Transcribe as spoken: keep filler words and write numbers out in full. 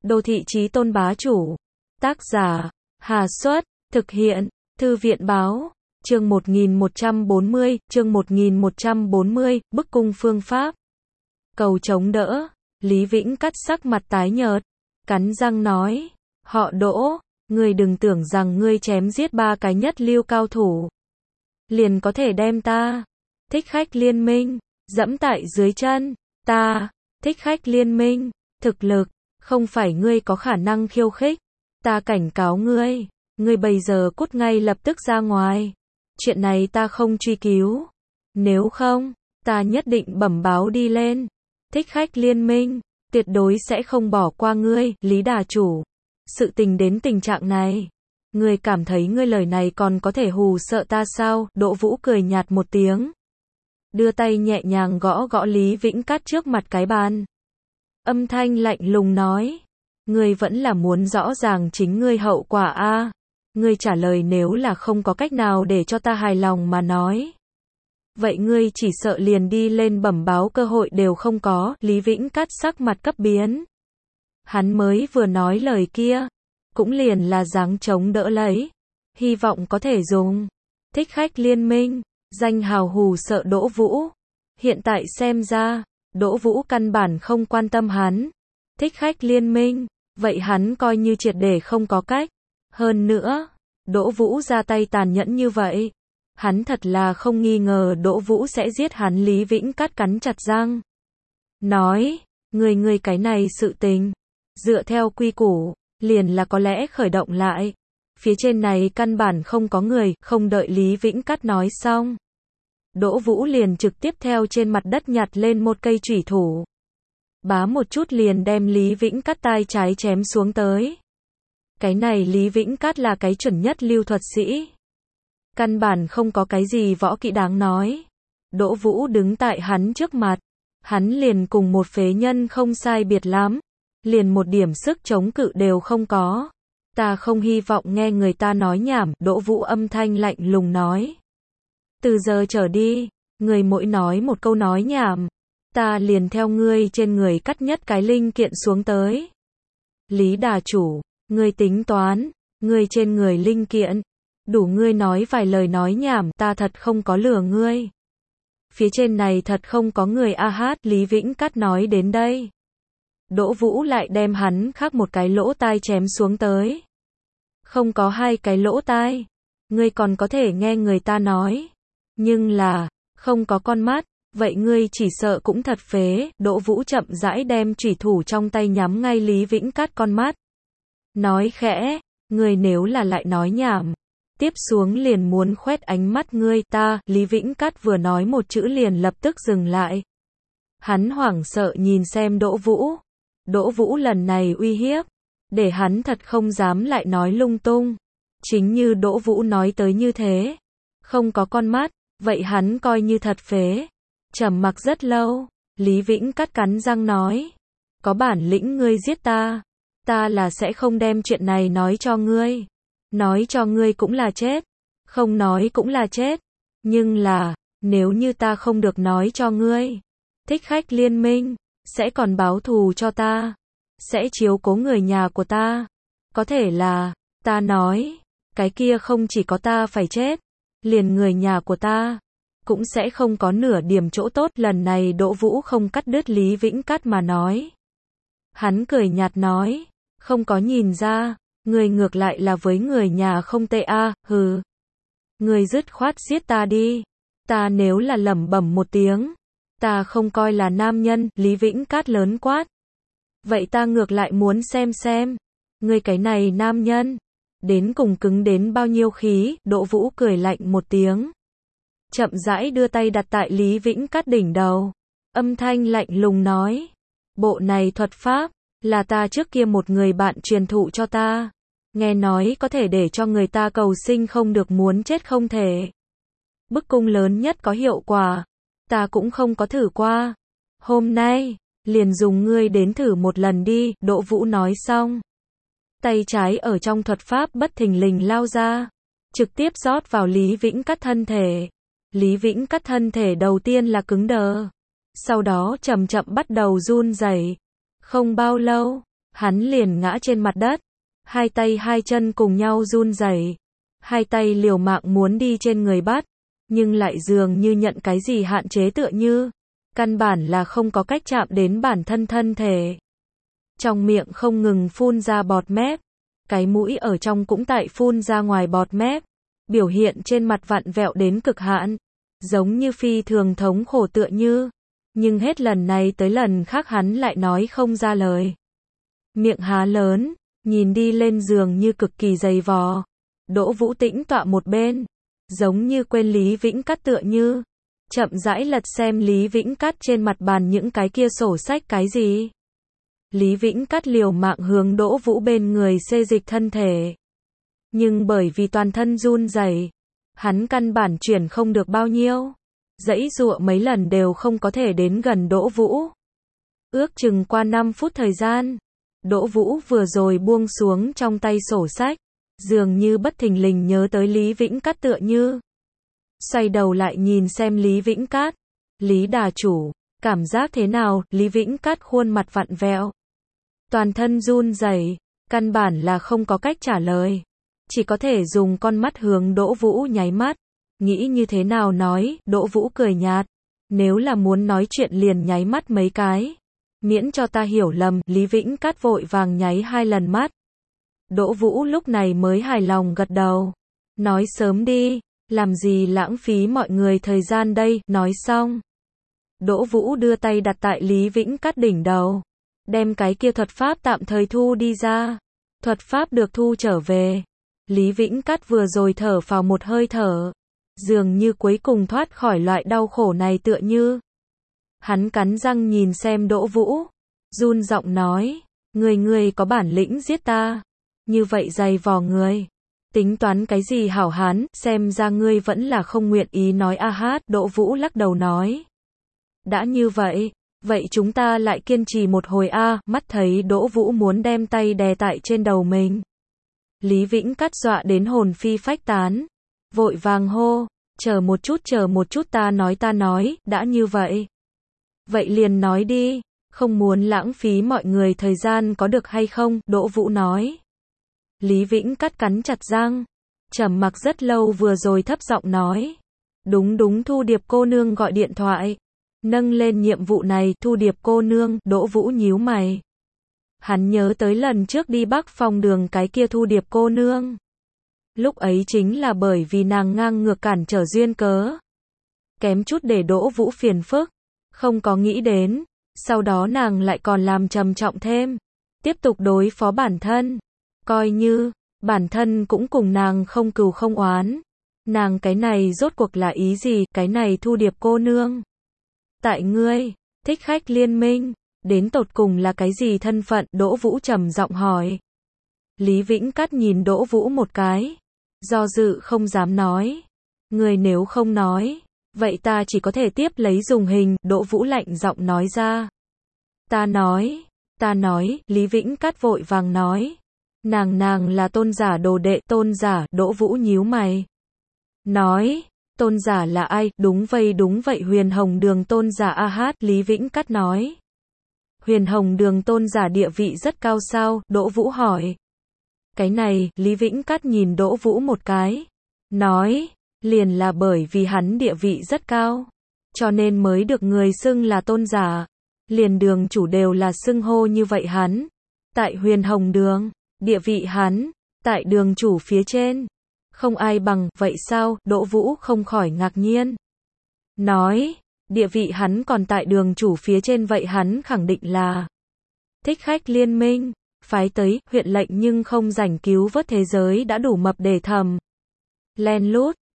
Đô thị chí tôn bá chủ. Tác giả, Hà Xuất, thực hiện, Thư viện báo, chương một nghìn một trăm bốn mươi, chương một nghìn một trăm bốn mươi, bức cung phương pháp. Cầu chống đỡ, Lý Vĩnh Cắt sắc mặt tái nhợt, cắn răng nói, họ Đỗ, ngươi đừng tưởng rằng ngươi chém giết ba cái nhất lưu cao thủ, liền có thể đem ta, Thích Khách Liên Minh, dẫm tại dưới chân, ta, Thích Khách Liên Minh, thực lực, không phải ngươi có khả năng khiêu khích, ta cảnh cáo ngươi, ngươi bây giờ cút ngay lập tức ra ngoài, chuyện này ta không truy cứu, nếu không, ta nhất định bẩm báo đi lên, Thích Khách Liên Minh, tuyệt đối sẽ không bỏ qua ngươi, Lý Đà Chủ, sự tình đến tình trạng này, ngươi cảm thấy ngươi lời này còn có thể hù sợ ta sao, Đỗ Vũ cười nhạt một tiếng, đưa tay nhẹ nhàng gõ gõ Lý Vĩnh Cắt trước mặt cái bàn. Âm thanh lạnh lùng nói, ngươi vẫn là muốn rõ ràng chính ngươi hậu quả a, à? Ngươi trả lời nếu là không có cách nào để cho ta hài lòng mà nói. Vậy ngươi chỉ sợ liền đi lên bẩm báo cơ hội đều không có, Lý Vĩnh Cắt sắc mặt cấp biến. Hắn mới vừa nói lời kia, cũng liền là dáng chống đỡ lấy, hy vọng có thể dùng Thích Khách Liên Minh, danh hào hù sợ Đỗ Vũ. Hiện tại xem ra, Đỗ Vũ căn bản không quan tâm hắn. Thích Khách Liên Minh, vậy hắn coi như triệt để không có cách. Hơn nữa, Đỗ Vũ ra tay tàn nhẫn như vậy. Hắn thật là không nghi ngờ Đỗ Vũ sẽ giết hắn. Lý Vĩnh Cắt cắn chặt răng. Nói, người người cái này sự tình. Dựa theo quy củ, liền là có lẽ khởi động lại. Phía trên này căn bản không có người, không đợi Lý Vĩnh Cắt nói xong. Đỗ Vũ liền trực tiếp theo trên mặt đất nhặt lên một cây chủy thủ. Bá một chút liền đem Lý Vĩnh Cắt tai trái chém xuống tới. Cái này Lý Vĩnh Cắt là cái chuẩn nhất lưu thuật sĩ. Căn bản không có cái gì võ kỹ đáng nói. Đỗ Vũ đứng tại hắn trước mặt. Hắn liền cùng một phế nhân không sai biệt lắm. Liền một điểm sức chống cự đều không có. Ta không hy vọng nghe người ta nói nhảm, Đỗ Vũ âm thanh lạnh lùng nói. Từ giờ trở đi, người mỗi nói một câu nói nhảm, ta liền theo ngươi trên người cắt nhất cái linh kiện xuống tới. Lý Đà Chủ, ngươi tính toán, ngươi trên người linh kiện, đủ ngươi nói vài lời nói nhảm, ta thật không có lừa ngươi. Phía trên này thật không có người a hát, Lý Vĩnh Cắt nói đến đây. Đỗ Vũ lại đem hắn khác một cái lỗ tai chém xuống tới. Không có hai cái lỗ tai, ngươi còn có thể nghe người ta nói. Nhưng là, không có con mắt, vậy ngươi chỉ sợ cũng thật phế. Đỗ Vũ chậm rãi đem chủy thủ trong tay nhắm ngay Lý Vĩnh Cắt con mắt. Nói khẽ, ngươi nếu là lại nói nhảm, tiếp xuống liền muốn khoét ánh mắt ngươi. Ta, Lý Vĩnh Cắt vừa nói một chữ liền lập tức dừng lại. Hắn hoảng sợ nhìn xem Đỗ Vũ. Đỗ Vũ lần này uy hiếp, để hắn thật không dám lại nói lung tung. Chính như Đỗ Vũ nói tới như thế, không có con mắt, vậy hắn coi như thật phế. Trầm mặc rất lâu, Lý Vĩnh Cắt cắn răng nói, có bản lĩnh ngươi giết ta, ta là sẽ không đem chuyện này nói cho ngươi. Nói cho ngươi cũng là chết, không nói cũng là chết. Nhưng là, nếu như ta không được nói cho ngươi, Thích Khách Liên Minh sẽ còn báo thù cho ta, sẽ chiếu cố người nhà của ta. Có thể là, ta nói, cái kia không chỉ có ta phải chết, liền người nhà của ta cũng sẽ không có nửa điểm chỗ tốt. Lần này Đỗ Vũ không cắt đứt Lý Vĩnh Cắt mà nói. Hắn cười nhạt nói, không có nhìn ra, người ngược lại là với người nhà không tệ a, à, hừ. Người dứt khoát giết ta đi. Ta nếu là lẩm bẩm một tiếng, ta không coi là nam nhân, Lý Vĩnh Cắt lớn quát. Vậy ta ngược lại muốn xem xem, ngươi cái này nam nhân, đến cùng cứng đến bao nhiêu khí. Đỗ Vũ cười lạnh một tiếng, chậm rãi đưa tay đặt tại Lý Vĩnh Cắt đỉnh đầu. Âm thanh lạnh lùng nói, bộ này thuật pháp, là ta trước kia một người bạn truyền thụ cho ta. Nghe nói có thể để cho người ta cầu sinh không được muốn chết không thể. Bức cung lớn nhất có hiệu quả, ta cũng không có thử qua. Hôm nay, liền dùng ngươi đến thử một lần đi. Đỗ Vũ nói xong, tay trái ở trong thuật pháp bất thình lình lao ra, trực tiếp rót vào Lý Vĩnh Cắt thân thể. Lý Vĩnh Cắt thân thể đầu tiên là cứng đờ, sau đó chậm chậm bắt đầu run rẩy. Không bao lâu, hắn liền ngã trên mặt đất, hai tay hai chân cùng nhau run rẩy, hai tay liều mạng muốn đi trên người bắt, nhưng lại dường như nhận cái gì hạn chế tựa như, căn bản là không có cách chạm đến bản thân thân thể. Trong miệng không ngừng phun ra bọt mép, cái mũi ở trong cũng tại phun ra ngoài bọt mép, biểu hiện trên mặt vặn vẹo đến cực hạn, giống như phi thường thống khổ tựa như, nhưng hết lần này tới lần khác hắn lại nói không ra lời. Miệng há lớn, nhìn đi lên giường như cực kỳ dày vò. Đỗ Vũ tĩnh tọa một bên, giống như quên Lý Vĩnh Cát tựa như, chậm rãi lật xem Lý Vĩnh Cát trên mặt bàn những cái kia sổ sách cái gì. Lý Vĩnh Cát liều mạng hướng Đỗ Vũ bên người xê dịch thân thể, nhưng bởi vì toàn thân run rẩy, hắn căn bản chuyển không được bao nhiêu, giãy giụa mấy lần đều không có thể đến gần Đỗ Vũ. Ước chừng qua năm phút thời gian, Đỗ Vũ vừa rồi buông xuống trong tay sổ sách, dường như bất thình lình nhớ tới Lý Vĩnh Cát tựa như. Xoay đầu lại nhìn xem Lý Vĩnh Cát. Lý đà chủ, cảm giác thế nào? Lý Vĩnh Cát khuôn mặt vặn vẹo, toàn thân run rẩy, căn bản là không có cách trả lời, chỉ có thể dùng con mắt hướng Đỗ Vũ nháy mắt. Nghĩ như thế nào nói? Đỗ Vũ cười nhạt, nếu là muốn nói chuyện liền nháy mắt mấy cái, miễn cho ta hiểu lầm. Lý Vĩnh Cát vội vàng nháy hai lần mắt. Đỗ Vũ lúc này mới hài lòng gật đầu, nói sớm đi, làm gì lãng phí mọi người thời gian đây. Nói xong, Đỗ Vũ đưa tay đặt tại Lý Vĩnh Cát đỉnh đầu, đem cái kia thuật pháp tạm thời thu đi ra. Thuật pháp được thu trở về, Lý Vĩnh Cát vừa rồi thở phào một hơi thở, dường như cuối cùng thoát khỏi loại đau khổ này tựa như. Hắn cắn răng nhìn xem Đỗ Vũ, run giọng nói, người người có bản lĩnh giết ta, như vậy dày vò người, tính toán cái gì hảo hán, xem ra ngươi vẫn là không nguyện ý nói a hát. Đỗ Vũ lắc đầu nói, đã như vậy, vậy chúng ta lại kiên trì một hồi a. Mắt thấy Đỗ Vũ muốn đem tay đè tại trên đầu mình, Lý Vĩnh Cát dọa đến hồn phi phách tán, vội vàng hô, chờ một chút chờ một chút, ta nói ta nói, đã như vậy, vậy liền nói đi, không muốn lãng phí mọi người thời gian có được hay không? Đỗ Vũ nói. Lý Vĩnh Cát cắn chặt răng, trầm mặc rất lâu vừa rồi thấp giọng nói, đúng đúng, Thu Điệp cô nương gọi điện thoại, nâng lên nhiệm vụ này. Thu Điệp cô nương? Đỗ Vũ nhíu mày. Hắn nhớ tới lần trước đi Bắc Phong đường cái kia Thu Điệp cô nương. Lúc ấy chính là bởi vì nàng ngang ngược cản trở duyên cớ, kém chút để Đỗ Vũ phiền phức, không có nghĩ đến, sau đó nàng lại còn làm trầm trọng thêm, tiếp tục đối phó bản thân, coi như bản thân cũng cùng nàng không cừu không oán. Nàng cái này rốt cuộc là ý gì? Cái này Thu Điệp cô nương, tại ngươi Thích Khách Liên Minh đến tột cùng là cái gì thân phận? Đỗ Vũ trầm giọng hỏi. Lý Vĩnh Cát nhìn Đỗ Vũ một cái, do dự không dám nói. Người nếu không nói, vậy ta chỉ có thể tiếp lấy dùng hình. Đỗ Vũ lạnh giọng nói ra. Ta nói, ta nói. Lý Vĩnh Cát vội vàng nói, nàng nàng là tôn giả đồ đệ. Tôn giả? Đỗ Vũ nhíu mày, nói, tôn giả là ai? Đúng vậy đúng vậy, Huyền Hồng Đường tôn giả a hát. Lý Vĩnh Cát nói. Huyền Hồng Đường tôn giả địa vị rất cao sao? Đỗ Vũ hỏi. Cái này, Lý Vĩnh Cát nhìn Đỗ Vũ một cái, nói, liền là bởi vì hắn địa vị rất cao, cho nên mới được người xưng là tôn giả, liền đường chủ đều là xưng hô như vậy hắn. Tại Huyền Hồng Đường, địa vị hắn, tại đường chủ phía trên, không ai bằng. Vậy sao? Đỗ Vũ không khỏi ngạc nhiên, nói, địa vị hắn còn tại đường chủ phía trên, vậy hắn khẳng định là Thích Khách Liên Minh phái tới, huyện lệnh nhưng không rảnh cứu vớt thế giới đã đủ mập để thầm len lút,